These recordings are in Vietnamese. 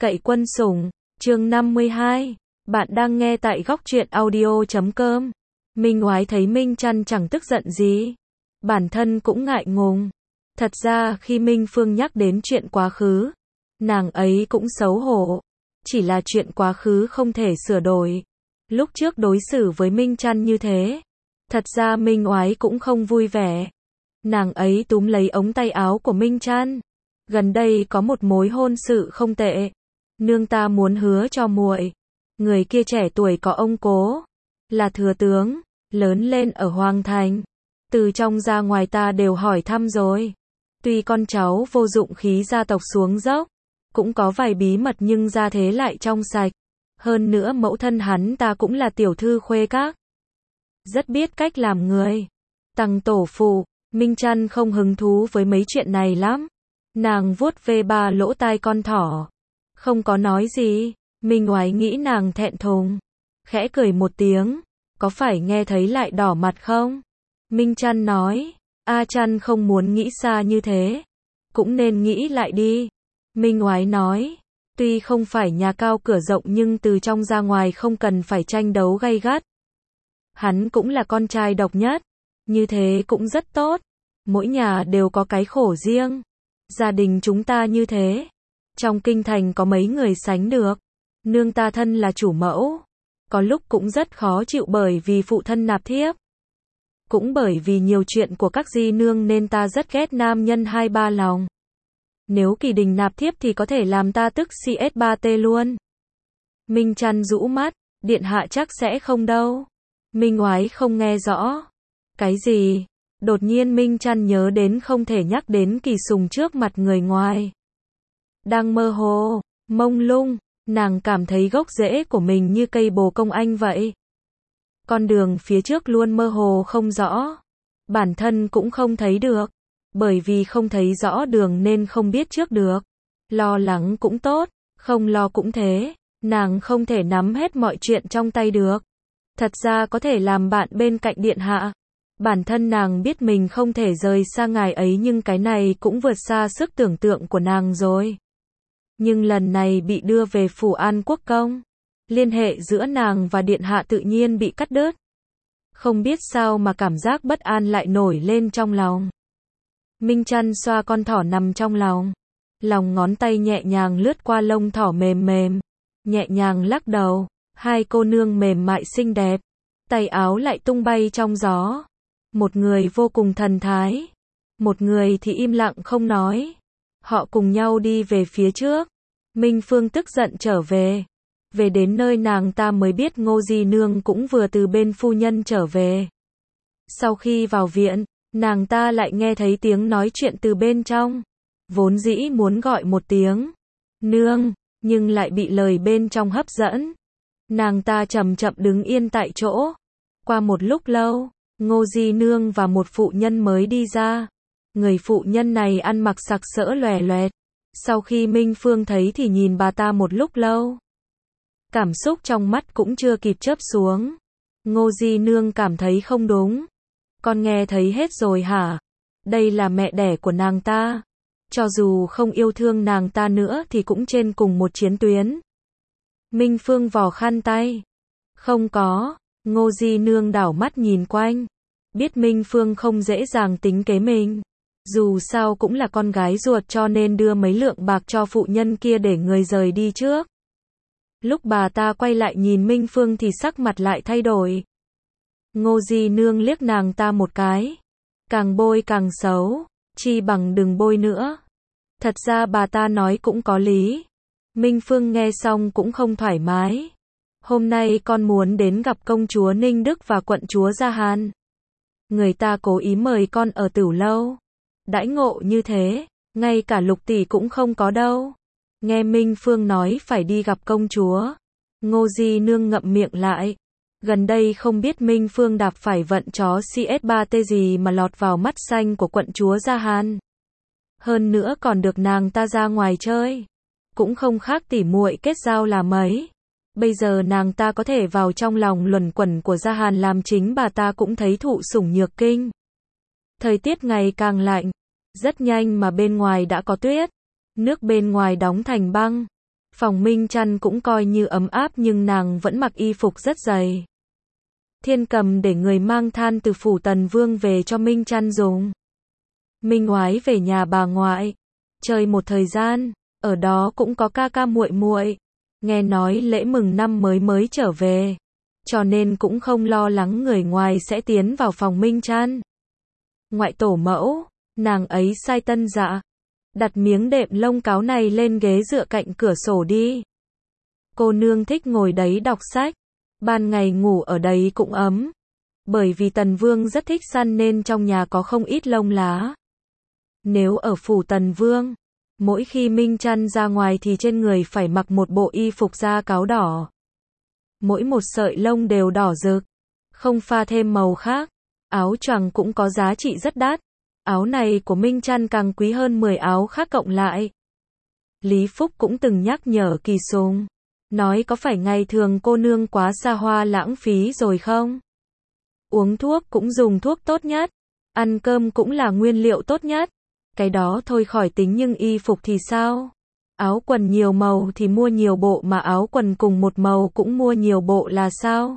Cậy quân sủng, chương 52. Bạn đang nghe tại góc truyện audio.com. Minh Oái thấy Minh Trăn chẳng tức giận gì. Bản thân cũng ngại ngùng. Thật ra khi Minh Phương nhắc đến chuyện quá khứ, nàng ấy cũng xấu hổ. Chỉ là chuyện quá khứ không thể sửa đổi. Lúc trước đối xử với Minh Trăn như thế, thật ra Minh Oái cũng không vui vẻ. Nàng ấy túm lấy ống tay áo của Minh Trăn. Gần đây có một mối hôn sự không tệ. Nương ta muốn hứa cho muội. Người kia trẻ tuổi có ông cố, là thừa tướng, lớn lên ở Hoàng Thành. Từ trong ra ngoài ta đều hỏi thăm rồi. Tuy con cháu vô dụng khí gia tộc xuống dốc, cũng có vài bí mật nhưng gia thế lại trong sạch. Hơn nữa mẫu thân hắn ta cũng là tiểu thư khuê các. Rất biết cách làm người. Tăng tổ phụ, Minh Trăn không hứng thú với mấy chuyện này lắm. Nàng vuốt ve ba lỗ tai con thỏ. Không có nói gì. Minh Oái nghĩ nàng thẹn thùng. Khẽ cười một tiếng. Có phải nghe thấy lại đỏ mặt không? Minh Trăn nói. A Trăn không muốn nghĩ xa như thế. Cũng nên nghĩ lại đi. Minh Oái nói. Tuy không phải nhà cao cửa rộng nhưng từ trong ra ngoài không cần phải tranh đấu gay gắt. Hắn cũng là con trai độc nhất. Như thế cũng rất tốt. Mỗi nhà đều có cái khổ riêng. Gia đình chúng ta như thế. Trong kinh thành có mấy người sánh được. Nương ta thân là chủ mẫu. Có lúc cũng rất khó chịu bởi vì phụ thân nạp thiếp. Cũng bởi vì nhiều chuyện của các di nương nên ta rất ghét nam nhân hai ba lòng. Nếu Kỳ Đình nạp thiếp thì có thể làm ta tức CS3T luôn. Minh Trăn rũ mắt. Điện hạ chắc sẽ không đâu. Minh Oái không nghe rõ. Cái gì? Đột nhiên Minh Trăn nhớ đến không thể nhắc đến Kỳ Sùng trước mặt người ngoài. Đang mơ hồ, mông lung, nàng cảm thấy gốc rễ của mình như cây bồ công anh vậy. Con đường phía trước luôn mơ hồ không rõ. Bản thân cũng không thấy được. Bởi vì không thấy rõ đường nên không biết trước được. Lo lắng cũng tốt, không lo cũng thế. Nàng không thể nắm hết mọi chuyện trong tay được. Thật ra có thể làm bạn bên cạnh điện hạ. Bản thân nàng biết mình không thể rời xa ngài ấy nhưng cái này cũng vượt xa sức tưởng tượng của nàng rồi. Nhưng lần này bị đưa về Phủ An Quốc công. Liên hệ giữa nàng và điện hạ tự nhiên bị cắt đứt. Không biết sao mà cảm giác bất an lại nổi lên trong lòng. Minh Trăn xoa con thỏ nằm trong lòng. Lòng ngón tay nhẹ nhàng lướt qua lông thỏ mềm mềm. Nhẹ nhàng lắc đầu. Hai cô nương mềm mại xinh đẹp. Tay áo lại tung bay trong gió. Một người vô cùng thần thái. Một người thì im lặng không nói. Họ cùng nhau đi về phía trước. Minh Phương tức giận trở về. Về đến nơi nàng ta mới biết Ngô Di Nương cũng vừa từ bên phu nhân trở về. Sau khi vào viện, nàng ta lại nghe thấy tiếng nói chuyện từ bên trong. Vốn dĩ muốn gọi một tiếng nương, nhưng lại bị lời bên trong hấp dẫn. Nàng ta chậm chậm đứng yên tại chỗ. Qua một lúc lâu, Ngô Di Nương và một phụ nhân mới đi ra. Người phụ nhân này ăn mặc sặc sỡ lòe loẹt. Sau khi Minh Phương thấy thì nhìn bà ta một lúc lâu. Cảm xúc trong mắt cũng chưa kịp chớp xuống. Ngô Di Nương cảm thấy không đúng. Con nghe thấy hết rồi hả? Đây là mẹ đẻ của nàng ta. Cho dù không yêu thương nàng ta nữa thì cũng trên cùng một chiến tuyến. Minh Phương vò khăn tay. Không có. Ngô Di Nương đảo mắt nhìn quanh. Biết Minh Phương không dễ dàng tính kế mình. Dù sao cũng là con gái ruột cho nên đưa mấy lượng bạc cho phụ nhân kia để người rời đi trước. Lúc bà ta quay lại nhìn Minh Phương thì sắc mặt lại thay đổi. Ngô Di Nương liếc nàng ta một cái. Càng bôi càng xấu. Chi bằng đừng bôi nữa. Thật ra bà ta nói cũng có lý. Minh Phương nghe xong cũng không thoải mái. Hôm nay con muốn đến gặp công chúa Ninh Đức và quận chúa Gia Hàn. Người ta cố ý mời con ở Tửu Lâu. Đãi ngộ như thế, ngay cả Lục tỷ cũng không có đâu. Nghe Minh Phương nói phải đi gặp công chúa. Ngô Di Nương ngậm miệng lại. Gần đây không biết Minh Phương đạp phải vận chó CS3T gì mà lọt vào mắt xanh của quận chúa Gia Hàn. Hơn nữa còn được nàng ta ra ngoài chơi. Cũng không khác tỉ muội kết giao là mấy. Bây giờ nàng ta có thể vào trong lòng luẩn quẩn của Gia Hàn làm chính bà ta cũng thấy thụ sủng nhược kinh. Thời tiết ngày càng lạnh. Rất nhanh mà bên ngoài đã có tuyết. Nước bên ngoài đóng thành băng. Phòng Minh Chăn cũng coi như ấm áp nhưng nàng vẫn mặc y phục rất dày. Thiên Cầm để người mang than từ phủ Tần Vương về cho Minh Chăn dùng. Minh Oái về nhà bà ngoại, chơi một thời gian, ở đó cũng có ca ca muội muội. Nghe nói lễ mừng năm mới trở về, cho nên cũng không lo lắng người ngoài sẽ tiến vào phòng Minh Chăn. Ngoại tổ mẫu, nàng ấy sai Tân Dạ, đặt miếng đệm lông cáo này lên ghế dựa cạnh cửa sổ đi. Cô nương thích ngồi đấy đọc sách, ban ngày ngủ ở đấy cũng ấm. Bởi vì Tần Vương rất thích săn nên trong nhà có không ít lông lá. Nếu ở phủ Tần Vương, mỗi khi Minh Chăn ra ngoài thì trên người phải mặc một bộ y phục da cáo đỏ. Mỗi một sợi lông đều đỏ rực, không pha thêm màu khác. Áo choàng cũng có giá trị rất đắt. Áo này của Minh Chăn càng quý hơn 10 áo khác cộng lại. Lý Phúc cũng từng nhắc nhở Kỳ Sùng, nói có phải ngày thường cô nương quá xa hoa lãng phí rồi không? Uống thuốc cũng dùng thuốc tốt nhất, ăn cơm cũng là nguyên liệu tốt nhất. Cái đó thôi khỏi tính nhưng y phục thì sao? Áo quần nhiều màu thì mua nhiều bộ mà áo quần cùng một màu cũng mua nhiều bộ là sao?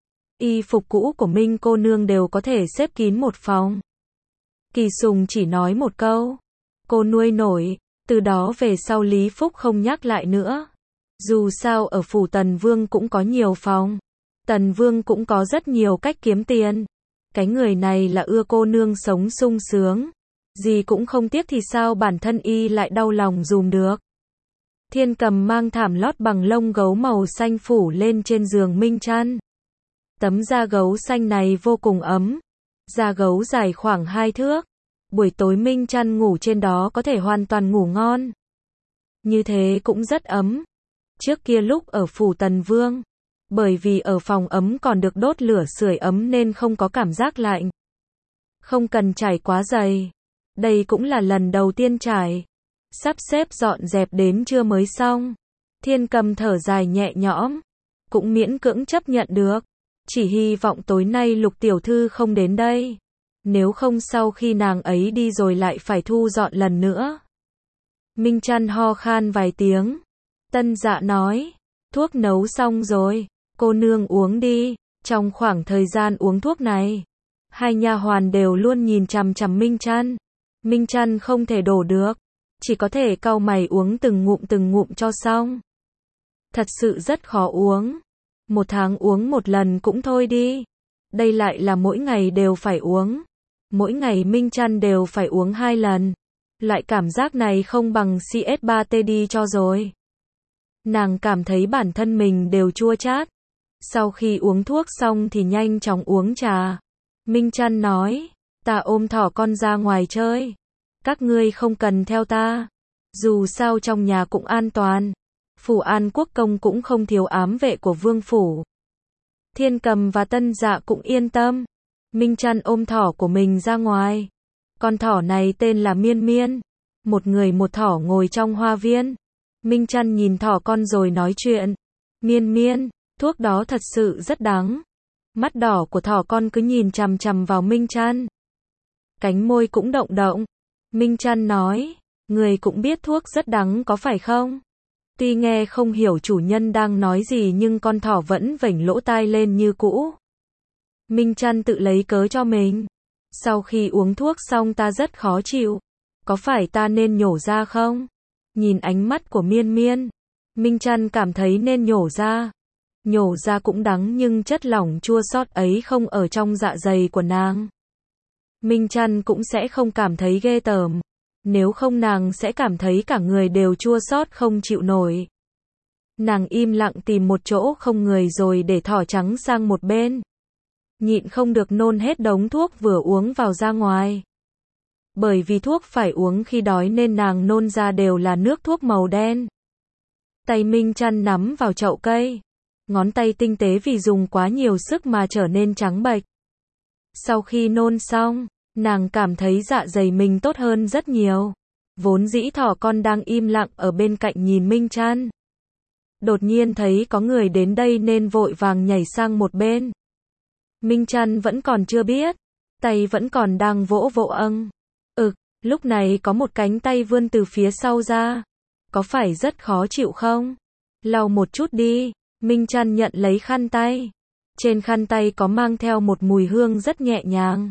Y phục cũ của Minh cô nương đều có thể xếp kín một phòng. Kỳ Sùng chỉ nói một câu, cô nuôi nổi, từ đó về sau Lý Phúc không nhắc lại nữa. Dù sao ở phủ Tần Vương cũng có nhiều phòng, Tần Vương cũng có rất nhiều cách kiếm tiền. Cái người này là ưa cô nương sống sung sướng, gì cũng không tiếc thì sao bản thân y lại đau lòng dùm được. Thiên Cầm mang thảm lót bằng lông gấu màu xanh phủ lên trên giường Minh Chăn. Tấm da gấu xanh này vô cùng ấm, da gấu dài khoảng 2 thước. Buổi tối Minh Chăn ngủ trên đó có thể hoàn toàn ngủ ngon. Như thế cũng rất ấm. Trước kia lúc ở phủ Tần Vương, bởi vì ở phòng ấm còn được đốt lửa sưởi ấm nên không có cảm giác lạnh. Không cần trải quá dày. Đây cũng là lần đầu tiên trải. Sắp xếp dọn dẹp đến trưa mới xong. Thiên Cầm thở dài nhẹ nhõm, cũng miễn cưỡng chấp nhận được. Chỉ hy vọng tối nay Lục tiểu thư không đến đây. Nếu không sau khi nàng ấy đi rồi lại phải thu dọn lần nữa. Minh Chăn ho khan vài tiếng. Tân Dạ nói, thuốc nấu xong rồi, cô nương uống đi. Trong khoảng thời gian uống thuốc này, hai nha hoàn đều luôn nhìn chằm chằm Minh Chăn. Minh Chăn không thể đổ được, chỉ có thể cau mày uống từng ngụm cho xong. Thật sự rất khó uống. 1 tháng uống 1 lần cũng thôi đi. Đây lại là mỗi ngày đều phải uống. Mỗi ngày Minh Chăn đều phải uống 2 lần. Loại cảm giác này không bằng CS3TD cho rồi. Nàng cảm thấy bản thân mình đều chua chát. Sau khi uống thuốc xong thì nhanh chóng uống trà. Minh Chăn nói, ta ôm thỏ con ra ngoài chơi. Các ngươi không cần theo ta. Dù sao trong nhà cũng an toàn. Phủ An Quốc công cũng không thiếu ám vệ của vương phủ. Thiên Cầm và Tân Dạ cũng yên tâm. Minh Chăn ôm thỏ của mình ra ngoài. Con thỏ này tên là Miên Miên. Một người một thỏ ngồi trong hoa viên. Minh Chăn nhìn thỏ con rồi nói chuyện. Miên Miên, thuốc đó thật sự rất đắng. Mắt đỏ của thỏ con cứ nhìn chằm chằm vào Minh Chăn. Cánh môi cũng động động. Minh Chăn nói, người cũng biết thuốc rất đắng có phải không? Tuy nghe không hiểu chủ nhân đang nói gì nhưng con thỏ vẫn vểnh lỗ tai lên như cũ. Minh Chăn tự lấy cớ cho mình. Sau khi uống thuốc xong ta rất khó chịu. Có phải ta nên nhổ ra không? Nhìn ánh mắt của Miên Miên, Minh Chăn cảm thấy nên nhổ ra. Nhổ ra cũng đắng nhưng chất lỏng chua xót ấy không ở trong dạ dày của nàng. Minh Chăn cũng sẽ không cảm thấy ghê tởm. Nếu không nàng sẽ cảm thấy cả người đều chua xót không chịu nổi. Nàng im lặng tìm một chỗ không người rồi để thỏ trắng sang một bên. Nhịn không được nôn hết đống thuốc vừa uống vào ra ngoài. Bởi vì thuốc phải uống khi đói nên nàng nôn ra đều là nước thuốc màu đen. Tay Minh Chăn nắm vào chậu cây. Ngón tay tinh tế vì dùng quá nhiều sức mà trở nên trắng bệch. Sau khi nôn xong, nàng cảm thấy dạ dày mình tốt hơn rất nhiều. Vốn dĩ thỏ con đang im lặng ở bên cạnh nhìn Minh Chăn. Đột nhiên thấy có người đến đây nên vội vàng nhảy sang một bên. Minh Chăn vẫn còn chưa biết. Tay vẫn còn đang vỗ âng. Lúc này có một cánh tay vươn từ phía sau ra. Có phải rất khó chịu không? Lau một chút đi. Minh Trăn nhận lấy khăn tay. Trên khăn tay có mang theo một mùi hương rất nhẹ nhàng.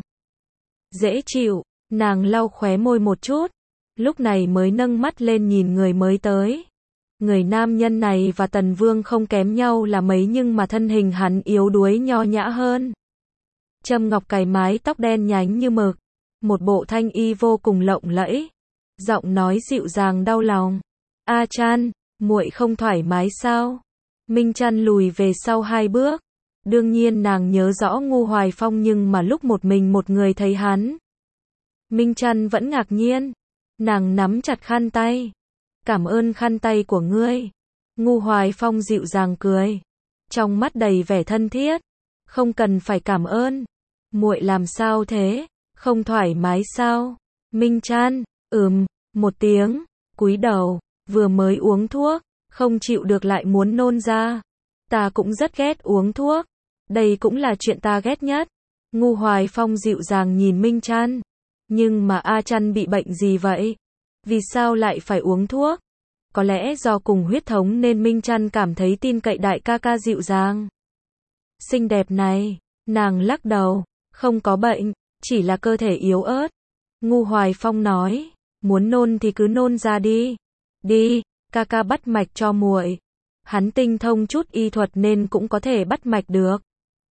Dễ chịu, nàng lau khóe môi một chút. Lúc này mới nâng mắt lên nhìn người mới tới. Người nam nhân này và Tần Vương không kém nhau là mấy nhưng mà thân hình hắn yếu đuối nho nhã hơn. Châm ngọc cài mái tóc đen nhánh như mực. Một bộ thanh y vô cùng lộng lẫy. Giọng nói dịu dàng đau lòng. A Chan, muội không thoải mái sao? Minh Trăn lùi về sau 2 bước. Đương nhiên nàng nhớ rõ Ngu Hoài Phong nhưng mà lúc một mình một người thấy hắn. Minh Trăn vẫn ngạc nhiên. Nàng nắm chặt khăn tay. Cảm ơn khăn tay của ngươi. Ngu Hoài Phong dịu dàng cười. Trong mắt đầy vẻ thân thiết. Không cần phải cảm ơn. Muội làm sao thế? Không thoải mái sao? Minh Trăn, một tiếng, cúi đầu, vừa mới uống thuốc, không chịu được lại muốn nôn ra. Ta cũng rất ghét uống thuốc. Đây cũng là chuyện ta ghét nhất. Ngu Hoài Phong dịu dàng nhìn Minh Trăn. Nhưng mà A Trăn bị bệnh gì vậy? Vì sao lại phải uống thuốc? Có lẽ do cùng huyết thống nên Minh Trăn cảm thấy tin cậy đại ca ca dịu dàng. Xinh đẹp này, nàng lắc đầu, không có bệnh, chỉ là cơ thể yếu ớt. Ngu Hoài Phong nói, muốn nôn thì cứ nôn ra đi. Đi, ca ca bắt mạch cho muội. Hắn tinh thông chút y thuật nên cũng có thể bắt mạch được.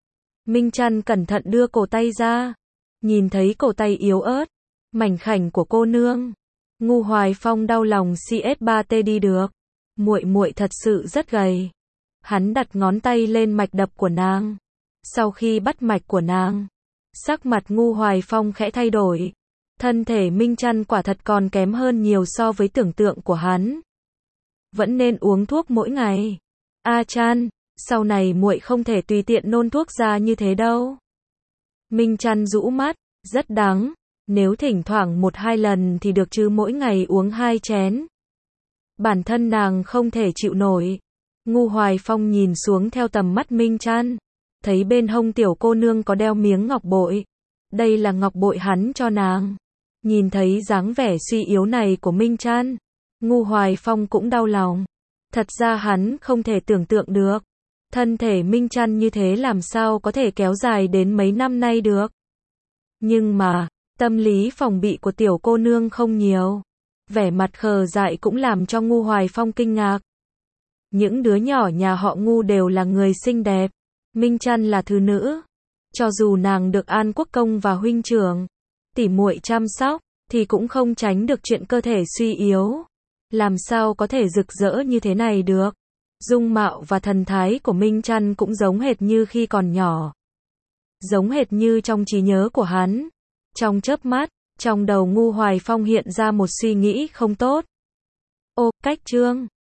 Minh Trăn cẩn thận đưa cổ tay ra. Nhìn thấy cổ tay yếu ớt, mảnh khảnh của cô nương. Ngu Hoài Phong đau lòng CS3T đi được. Muội thật sự rất gầy. Hắn đặt ngón tay lên mạch đập của nàng. Sau khi bắt mạch của nàng, sắc mặt Ngu Hoài Phong khẽ thay đổi. Thân thể Minh Trăn quả thật còn kém hơn nhiều so với tưởng tượng của hắn. Vẫn nên uống thuốc mỗi ngày. A Chan, sau này muội không thể tùy tiện nôn thuốc ra như thế đâu. Minh Trăn rũ mắt, rất đắng. Nếu thỉnh thoảng 1-2 lần thì được chứ mỗi ngày uống 2 chén. Bản thân nàng không thể chịu nổi. Ngu Hoài Phong nhìn xuống theo tầm mắt Minh Trăn. Thấy bên hông tiểu cô nương có đeo miếng ngọc bội. Đây là ngọc bội hắn cho nàng. Nhìn thấy dáng vẻ suy yếu này của Minh Trăn, Ngu Hoài Phong cũng đau lòng. Thật ra hắn không thể tưởng tượng được. Thân thể Minh Trăn như thế làm sao có thể kéo dài đến mấy năm nay được. Nhưng mà, tâm lý phòng bị của tiểu cô nương không nhiều. Vẻ mặt khờ dại cũng làm cho Ngu Hoài Phong kinh ngạc. Những đứa nhỏ nhà họ Ngu đều là người xinh đẹp. Minh Trăn là thứ nữ. Cho dù nàng được An Quốc Công và huynh trưởng, tỉ muội chăm sóc, thì cũng không tránh được chuyện cơ thể suy yếu. Làm sao có thể rực rỡ như thế này được. Dung mạo và thần thái của Minh Trăn cũng giống hệt như khi còn nhỏ. Giống hệt như trong trí nhớ của hắn. Trong chớp mắt, trong đầu Ngu Hoài Phong hiện ra một suy nghĩ không tốt. Ô, cách chương